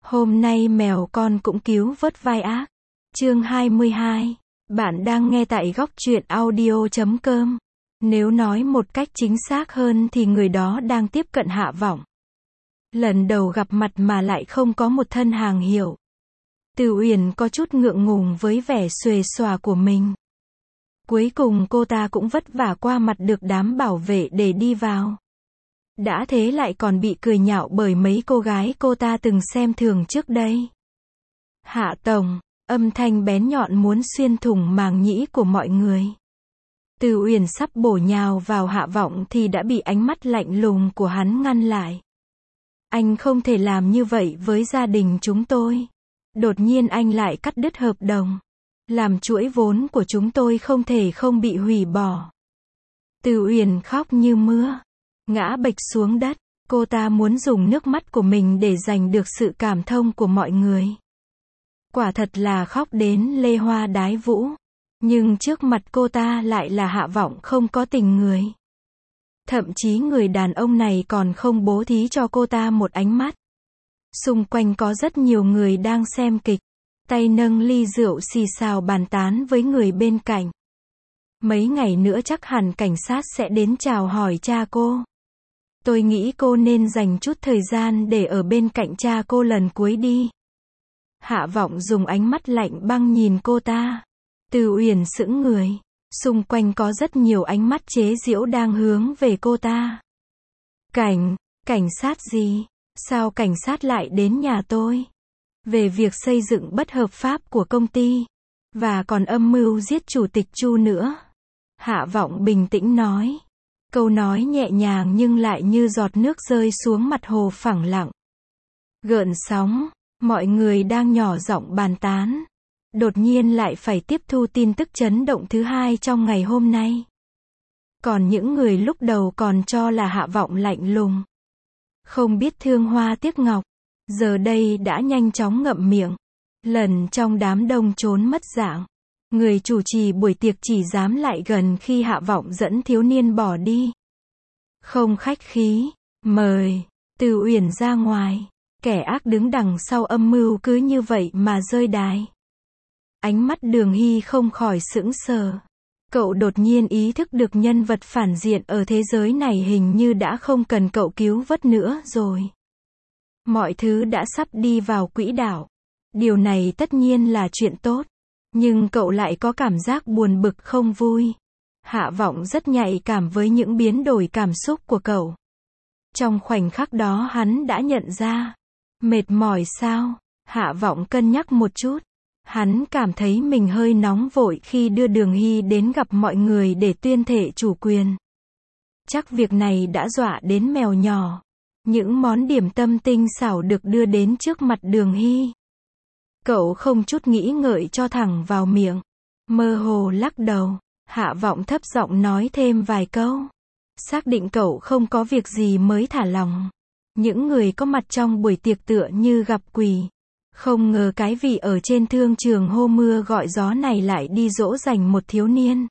Hôm nay mèo con cũng cứu vớt vai ác. Chương 22. Bạn đang nghe tại góc truyện audio.com. Nếu nói một cách chính xác hơn thì người đó đang tiếp cận Hạ Vọng. Lần đầu gặp mặt mà lại không có một thân hàng hiệu. Từ Uyển có chút ngượng ngùng với vẻ xuề xòa của mình. Cuối cùng cô ta cũng vất vả qua mặt được đám bảo vệ để đi vào. Đã thế lại còn bị cười nhạo bởi mấy cô gái cô ta từng xem thường trước đây. Hạ tổng, âm thanh bén nhọn muốn xuyên thủng màng nhĩ của mọi người. Từ Uyển sắp bổ nhào vào Hạ Vọng thì đã bị ánh mắt lạnh lùng của hắn ngăn lại. Anh không thể làm như vậy với gia đình chúng tôi. Đột nhiên anh lại cắt đứt hợp đồng. Làm chuỗi vốn của chúng tôi không thể không bị hủy bỏ. Từ Uyển khóc như mưa. Ngã bệch xuống đất. Cô ta muốn dùng nước mắt của mình để giành được sự cảm thông của mọi người. Quả thật là khóc đến lê hoa đái vũ. Nhưng trước mặt cô ta lại là Hạ Vọng không có tình người. Thậm chí người đàn ông này còn không bố thí cho cô ta một ánh mắt. Xung quanh có rất nhiều người đang xem kịch. Tay nâng ly rượu xì xào bàn tán với người bên cạnh. Mấy ngày nữa chắc hẳn cảnh sát sẽ đến chào hỏi cha cô. Tôi nghĩ cô nên dành chút thời gian để ở bên cạnh cha cô lần cuối đi. Hạ Vọng dùng ánh mắt lạnh băng nhìn cô ta. Từ Uyển sững người. Xung quanh có rất nhiều ánh mắt chế giễu đang hướng về cô ta. Cảnh sát gì? Sao cảnh sát lại đến nhà tôi? Về việc xây dựng bất hợp pháp của công ty. Và còn âm mưu giết chủ tịch Chu nữa. Hạ Vọng bình tĩnh nói. Câu nói nhẹ nhàng nhưng lại như giọt nước rơi xuống mặt hồ phẳng lặng. Gợn sóng, mọi người đang nhỏ giọng bàn tán. Đột nhiên lại phải tiếp thu tin tức chấn động thứ hai trong ngày hôm nay. Còn những người lúc đầu còn cho là Hạ Vọng lạnh lùng. Không biết thương hoa tiếc ngọc. Giờ đây đã nhanh chóng ngậm miệng. Lần trong đám đông trốn mất dạng. Người chủ trì buổi tiệc chỉ dám lại gần khi Hạ Vọng dẫn thiếu niên bỏ đi. Không khách khí, mời, Từ Uyển ra ngoài. Kẻ ác đứng đằng sau âm mưu cứ như vậy mà rơi đài. Ánh mắt Đường Hy không khỏi sững sờ. Cậu đột nhiên ý thức được nhân vật phản diện ở thế giới này hình như đã không cần cậu cứu vớt nữa rồi. Mọi thứ đã sắp đi vào quỹ đạo. Điều này tất nhiên là chuyện tốt. Nhưng cậu lại có cảm giác buồn bực không vui. Hạ Vọng rất nhạy cảm với những biến đổi cảm xúc của cậu. Trong khoảnh khắc đó hắn đã nhận ra. Mệt mỏi sao? Hạ Vọng cân nhắc một chút. Hắn cảm thấy mình hơi nóng vội khi đưa Đường Hy đến gặp mọi người để tuyên thệ chủ quyền. Chắc việc này đã dọa đến mèo nhỏ. Những món điểm tâm tinh xảo được đưa đến trước mặt Đường Hy. Cậu không chút nghĩ ngợi cho thẳng vào miệng. Mơ hồ lắc đầu. Hạ Vọng thấp giọng nói thêm vài câu. Xác định cậu không có việc gì mới thả lòng. Những người có mặt trong buổi tiệc tựa như gặp quỷ. Không ngờ cái vị ở trên thương trường hô mưa gọi gió này lại đi dỗ dành một thiếu niên.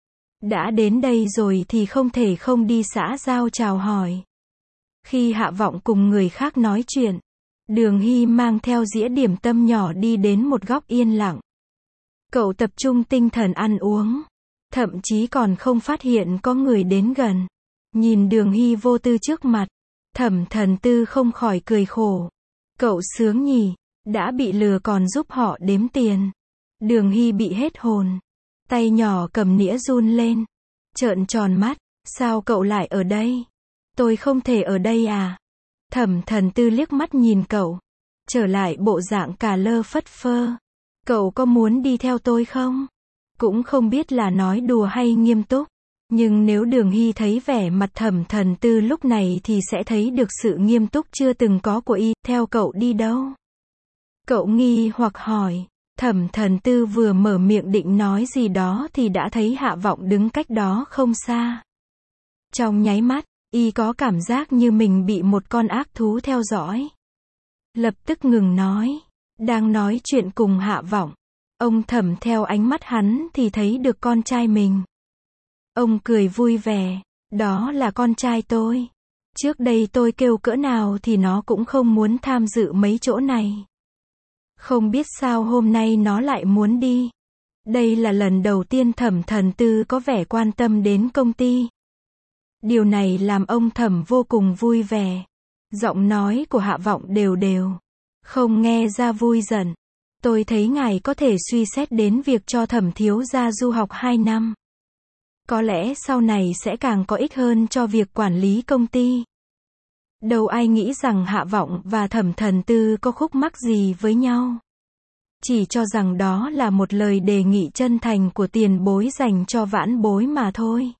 Đã đến đây rồi thì không thể không đi xã giao chào hỏi. Khi Hạ Vọng cùng người khác nói chuyện, Đường Hy mang theo dĩa điểm tâm nhỏ đi đến một góc yên lặng. Cậu tập trung tinh thần ăn uống. Thậm chí còn không phát hiện có người đến gần. Nhìn Đường Hy vô tư trước mặt. Thẩm Thần Tư không khỏi cười khổ. Cậu sướng nhỉ, đã bị lừa còn giúp họ đếm tiền. Đường Hy bị hết hồn. Tay nhỏ cầm nĩa run lên. Trợn tròn mắt, sao cậu lại ở đây? Tôi không thể ở đây à? Thẩm Thần Tư liếc mắt nhìn cậu. Trở lại bộ dạng cà lơ phất phơ. Cậu có muốn đi theo tôi không? Cũng không biết là nói đùa hay nghiêm túc. Nhưng nếu Đường Hy thấy vẻ mặt Thẩm Thần Tư lúc này thì sẽ thấy được sự nghiêm túc chưa từng có của y. Theo cậu đi đâu? Cậu nghi hoặc hỏi. Thẩm Thần Tư vừa mở miệng định nói gì đó thì đã thấy Hạ Vọng đứng cách đó không xa. Trong nháy mắt, y có cảm giác như mình bị một con ác thú theo dõi. Lập tức ngừng nói. Đang nói chuyện cùng Hạ Vọng. Ông Thẩm theo ánh mắt hắn thì thấy được con trai mình. Ông cười vui vẻ. Đó là con trai tôi. Trước đây tôi kêu cỡ nào thì nó cũng không muốn tham dự mấy chỗ này. Không biết sao hôm nay nó lại muốn đi. Đây là lần đầu tiên Thẩm Thần Tư có vẻ quan tâm đến công ty. Điều này làm ông Thẩm vô cùng vui vẻ. Giọng nói của Hạ Vọng đều đều, không nghe ra vui giận. Tôi thấy ngài có thể suy xét đến việc cho Thẩm thiếu gia du học 2 năm. Có lẽ sau này sẽ càng có ích hơn cho việc quản lý công ty. Đâu ai nghĩ rằng Hạ Vọng và Thẩm Thần Tư có khúc mắc gì với nhau. Chỉ cho rằng đó là một lời đề nghị chân thành của tiền bối dành cho vãn bối mà thôi.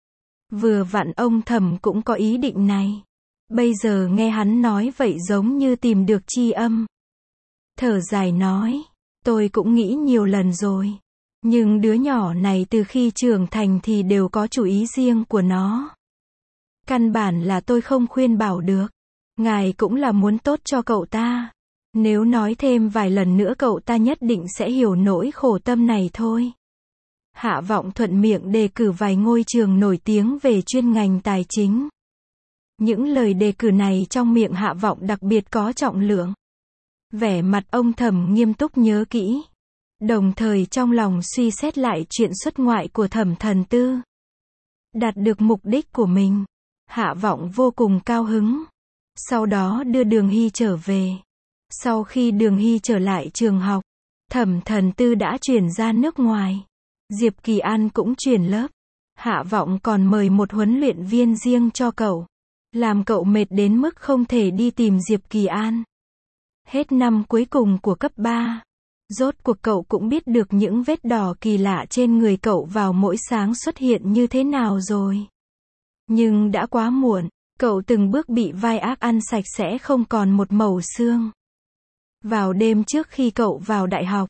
Vừa vặn ông Thẩm cũng có ý định này. Bây giờ nghe hắn nói vậy giống như tìm được tri âm. Thở dài nói, tôi cũng nghĩ nhiều lần rồi. Nhưng đứa nhỏ này từ khi trưởng thành thì đều có chủ ý riêng của nó. Căn bản là tôi không khuyên bảo được. Ngài cũng là muốn tốt cho cậu ta. Nếu nói thêm vài lần nữa cậu ta nhất định sẽ hiểu nỗi khổ tâm này thôi. Hạ Vọng thuận miệng đề cử vài ngôi trường nổi tiếng về chuyên ngành tài chính. Những lời đề cử này trong miệng Hạ Vọng đặc biệt có trọng lượng. Vẻ mặt ông Thẩm nghiêm túc nhớ kỹ. Đồng thời trong lòng suy xét lại chuyện xuất ngoại của Thẩm Thần Tư. Đạt được mục đích của mình. Hạ Vọng vô cùng cao hứng. Sau đó đưa Đường Hy trở về. Sau khi Đường Hy trở lại trường học, Thẩm Thần Tư đã chuyển ra nước ngoài. Diệp Kỳ An cũng chuyển lớp. Hạ Vọng còn mời một huấn luyện viên riêng cho cậu. Làm cậu mệt đến mức không thể đi tìm Diệp Kỳ An. Hết năm cuối cùng của cấp 3. Rốt cuộc cậu cũng biết được những vết đỏ kỳ lạ trên người cậu vào mỗi sáng xuất hiện như thế nào rồi. Nhưng đã quá muộn, cậu từng bước bị vai ác ăn sạch sẽ không còn một mẩu xương. Vào đêm trước khi cậu vào đại học,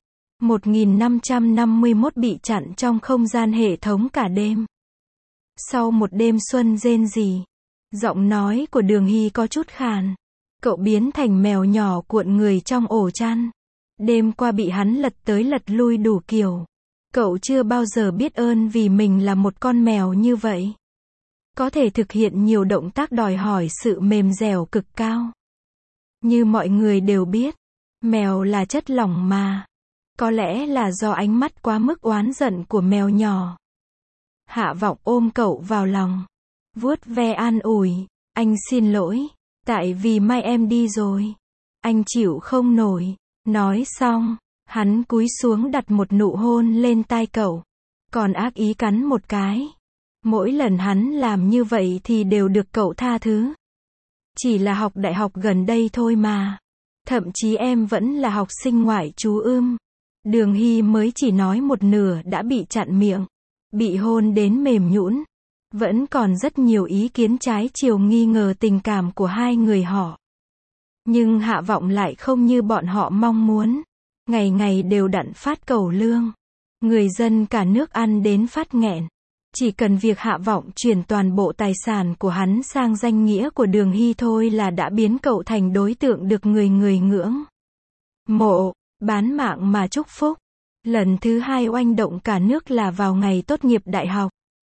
1551 bị chặn trong không gian hệ thống cả đêm. Sau một đêm xuân rên rỉ, giọng nói của Đường Hy có chút khàn. Cậu biến thành mèo nhỏ cuộn người trong ổ chăn. Đêm qua bị hắn lật tới lật lui đủ kiểu. Cậu chưa bao giờ biết ơn vì mình là một con mèo như vậy. Có thể thực hiện nhiều động tác đòi hỏi sự mềm dẻo cực cao. Như mọi người đều biết, mèo là chất lỏng mà. Có lẽ là do ánh mắt quá mức oán giận của mèo nhỏ. Hạ Vọng ôm cậu vào lòng, vuốt ve an ủi, anh xin lỗi, tại vì mai em đi rồi. Anh chịu không nổi. Nói xong, hắn cúi xuống đặt một nụ hôn lên tai cậu, còn ác ý cắn một cái. Mỗi lần hắn làm như vậy thì đều được cậu tha thứ. Chỉ là học đại học gần đây thôi mà. Thậm chí em vẫn là học sinh ngoại trú ưm. Đường Hy mới chỉ nói một nửa đã bị chặn miệng, bị hôn đến mềm nhũn. Vẫn còn rất nhiều ý kiến trái chiều nghi ngờ tình cảm của hai người họ. Nhưng Hạ Vọng lại không như bọn họ mong muốn. Ngày ngày đều đặn phát cẩu lương. Người dân cả nước ăn đến phát nghẹn. Chỉ cần việc Hạ Vọng chuyển toàn bộ tài sản của hắn sang danh nghĩa của Đường Hy thôi là đã biến cậu thành đối tượng được người người ngưỡng mộ, bán mạng mà chúc phúc. Lần thứ hai oanh động cả nước là vào ngày tốt nghiệp đại học.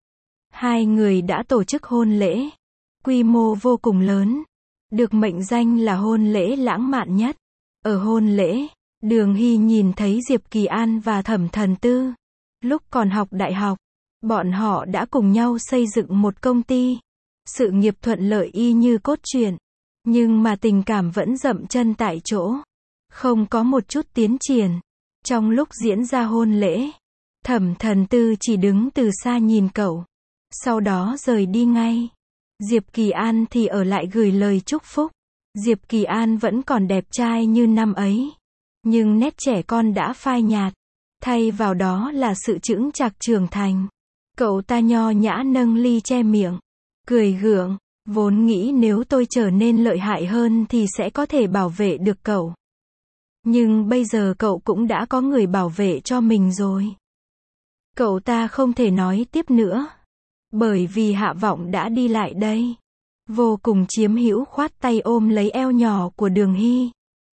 Hai người đã tổ chức hôn lễ. Quy mô vô cùng lớn. Được mệnh danh là hôn lễ lãng mạn nhất. Ở hôn lễ, Đường Hy nhìn thấy Diệp Kỳ An và Thẩm Thần Tư. Lúc còn học đại học, bọn họ đã cùng nhau xây dựng một công ty. Sự nghiệp thuận lợi y như cốt truyện. Nhưng mà tình cảm vẫn dậm chân tại chỗ. Không có một chút tiến triển. Trong lúc diễn ra hôn lễ, Thẩm Thần Tư chỉ đứng từ xa nhìn cậu. Sau đó rời đi ngay. Diệp Kỳ An thì ở lại gửi lời chúc phúc. Diệp Kỳ An vẫn còn đẹp trai như năm ấy. Nhưng nét trẻ con đã phai nhạt. Thay vào đó là sự chững chạc trưởng thành. Cậu ta nho nhã nâng ly che miệng. Cười gượng. Vốn nghĩ nếu tôi trở nên lợi hại hơn thì sẽ có thể bảo vệ được cậu. Nhưng bây giờ cậu cũng đã có người bảo vệ cho mình rồi. Cậu ta không thể nói tiếp nữa. Bởi vì Hạ Vọng đã đi lại đây. Vô cùng chiếm hữu khoát tay ôm lấy eo nhỏ của Đường Hy.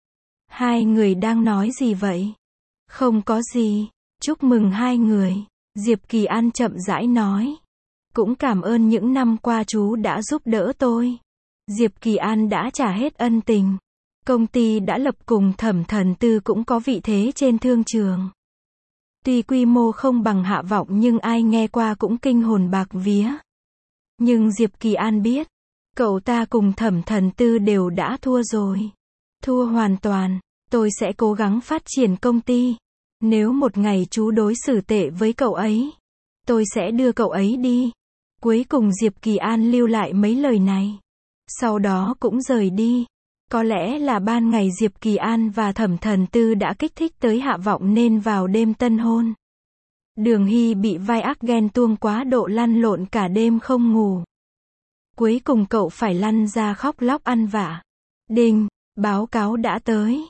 Hai người đang nói gì vậy? Không có gì. Chúc mừng hai người. Diệp Kỳ An chậm rãi nói. Cũng cảm ơn những năm qua chú đã giúp đỡ tôi. Diệp Kỳ An đã trả hết ân tình. Công ty đã lập cùng Thẩm Thần Tư cũng có vị thế trên thương trường. Tuy quy mô không bằng Hạ Vọng nhưng ai nghe qua cũng kinh hồn bạc vía. Nhưng Diệp Kỳ An biết, cậu ta cùng Thẩm Thần Tư đều đã thua rồi. Thua hoàn toàn. Tôi sẽ cố gắng phát triển công ty. Nếu một ngày chú đối xử tệ với cậu ấy, tôi sẽ đưa cậu ấy đi. Cuối cùng Diệp Kỳ An lưu lại mấy lời này. Sau đó cũng rời đi. Có lẽ là ban ngày Diệp Kỳ An và Thẩm Thần Tư đã kích thích tới Hạ Vọng nên vào đêm tân hôn. Đường Hy bị vai ác ghen tuông quá độ lăn lộn cả đêm không ngủ. Cuối cùng cậu phải lăn ra khóc lóc ăn vạ. Đinh, báo cáo đã tới.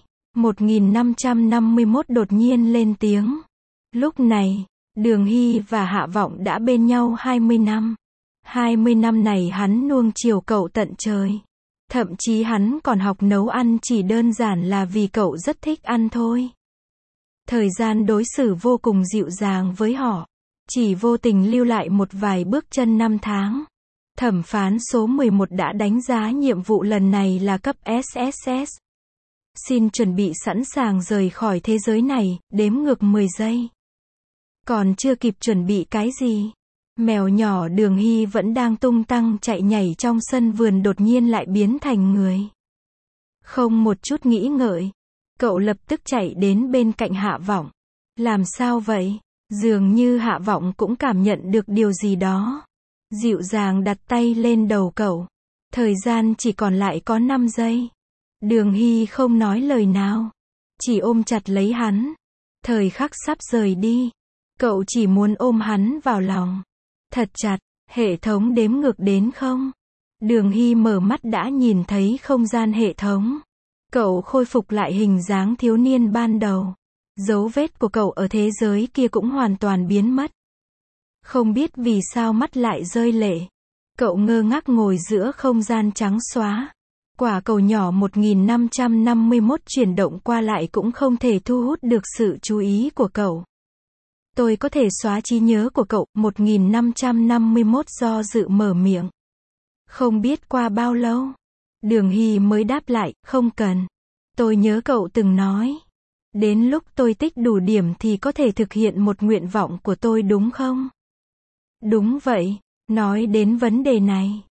1551 đột nhiên lên tiếng. Lúc này, Đường Hy và Hạ Vọng đã bên nhau 20 năm. 20 năm này hắn nuông chiều cậu tận trời. Thậm chí hắn còn học nấu ăn chỉ đơn giản là vì cậu rất thích ăn thôi. Thời gian đối xử vô cùng dịu dàng với họ. Chỉ vô tình lưu lại một vài bước chân năm tháng. Thẩm phán số 11 đã đánh giá nhiệm vụ lần này là cấp SSS. Xin chuẩn bị sẵn sàng rời khỏi thế giới này, đếm ngược 10 giây. Còn chưa kịp chuẩn bị cái gì. Mèo nhỏ Đường Hy vẫn đang tung tăng chạy nhảy trong sân vườn đột nhiên lại biến thành người. Không một chút nghĩ ngợi. Cậu lập tức chạy đến bên cạnh Hạ Vọng. Làm sao vậy? Dường như Hạ Vọng cũng cảm nhận được điều gì đó. Dịu dàng đặt tay lên đầu cậu. Thời gian chỉ còn lại có 5 giây. Đường Hy không nói lời nào. Chỉ ôm chặt lấy hắn. Thời khắc sắp rời đi. Cậu chỉ muốn ôm hắn vào lòng. Thật chặt. Hệ thống đếm ngược đến không? Đường Hy mở mắt đã nhìn thấy không gian hệ thống. Cậu khôi phục lại hình dáng thiếu niên ban đầu. Dấu vết của cậu ở thế giới kia cũng hoàn toàn biến mất. Không biết vì sao mắt lại rơi lệ. Cậu ngơ ngác ngồi giữa không gian trắng xóa. Quả cầu nhỏ 1551 chuyển động qua lại cũng không thể thu hút được sự chú ý của cậu. Tôi có thể xóa trí nhớ của cậu. 1551 do dự mở miệng. Không biết qua bao lâu. Đường Hy mới đáp lại, không cần. Tôi nhớ cậu từng nói. Đến lúc tôi tích đủ điểm thì có thể thực hiện một nguyện vọng của tôi đúng không? Đúng vậy. Nói đến vấn đề này.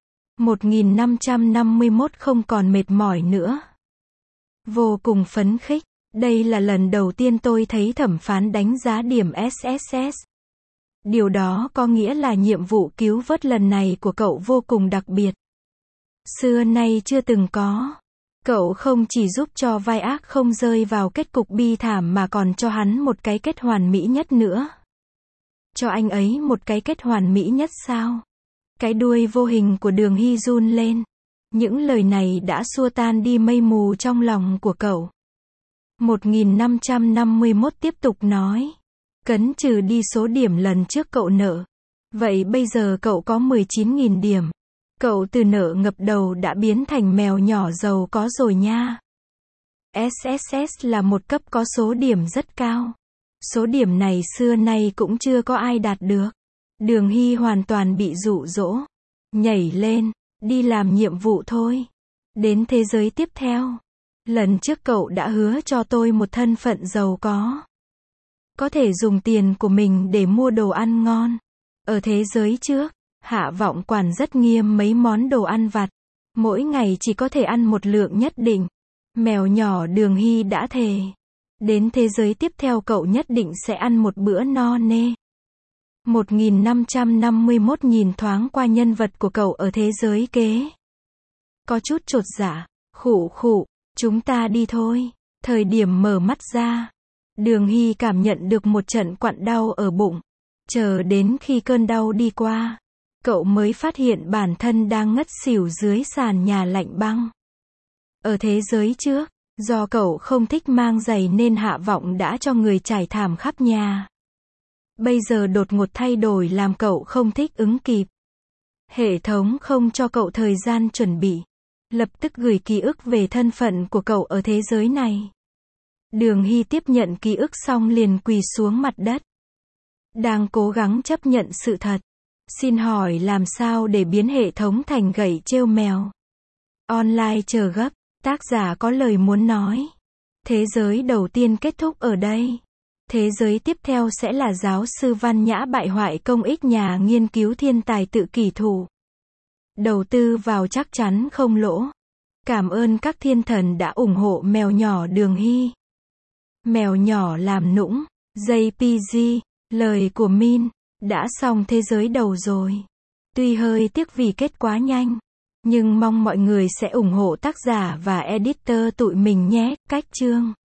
1551 không còn mệt mỏi nữa. Vô cùng phấn khích. Đây là lần đầu tiên tôi thấy thẩm phán đánh giá điểm SSS. Điều đó có nghĩa là nhiệm vụ cứu vớt lần này của cậu vô cùng đặc biệt. Xưa nay chưa từng có. Cậu không chỉ giúp cho vai ác không rơi vào kết cục bi thảm mà còn cho hắn một cái kết hoàn mỹ nhất nữa. Cho anh ấy một cái kết hoàn mỹ nhất sao? Cái đuôi vô hình của Đường Hy run lên. Những lời này đã xua tan đi mây mù trong lòng của cậu. 1551 tiếp tục nói. Cấn trừ đi số điểm lần trước cậu nợ. Vậy bây giờ cậu có 19.000 điểm. Cậu từ nợ ngập đầu đã biến thành mèo nhỏ giàu có rồi nha. SSS là một cấp có số điểm rất cao. Số điểm này xưa nay cũng chưa có ai đạt được. Đường Hy hoàn toàn bị dụ dỗ. Nhảy lên, đi làm nhiệm vụ thôi. Đến thế giới tiếp theo. Lần trước cậu đã hứa cho tôi một thân phận giàu có. Có thể dùng tiền của mình để mua đồ ăn ngon. Ở thế giới trước, Hạ Vọng quản rất nghiêm mấy món đồ ăn vặt. Mỗi ngày chỉ có thể ăn một lượng nhất định. Mèo nhỏ Đường Hy đã thề. Đến thế giới tiếp theo cậu nhất định sẽ ăn một bữa no nê. 1551 nhìn thoáng qua nhân vật của cậu ở thế giới kế. Có chút chột dạ. Khụ khụ, chúng ta đi thôi. Thời điểm mở mắt ra. Đường Hy cảm nhận được một trận quặn đau ở bụng. Chờ đến khi cơn đau đi qua. Cậu mới phát hiện bản thân đang ngất xỉu dưới sàn nhà lạnh băng. Ở thế giới trước, do cậu không thích mang giày nên Hạ Vọng đã cho người trải thảm khắp nhà. Bây giờ đột ngột thay đổi làm cậu không thích ứng kịp. Hệ thống không cho cậu thời gian chuẩn bị. Lập tức gửi ký ức về thân phận của cậu ở thế giới này. Đường Hy tiếp nhận ký ức xong liền quỳ xuống mặt đất. Đang cố gắng chấp nhận sự thật. Xin hỏi làm sao để biến hệ thống thành gậy trêu mèo? Online chờ gấp. Tác giả có lời muốn nói. Thế giới đầu tiên kết thúc ở đây. Thế giới tiếp theo sẽ là giáo sư Văn Nhã bại hoại công ích nhà nghiên cứu thiên tài tự kỷ thủ. Đầu tư vào chắc chắn không lỗ. Cảm ơn các thiên thần đã ủng hộ mèo nhỏ Đường Hy. Mèo nhỏ làm nũng. JPG. Lời của Min. Đã xong thế giới đầu rồi. Tuy hơi tiếc vì kết quá nhanh. Nhưng mong mọi người sẽ ủng hộ tác giả và editor tụi mình nhé. Cách chương.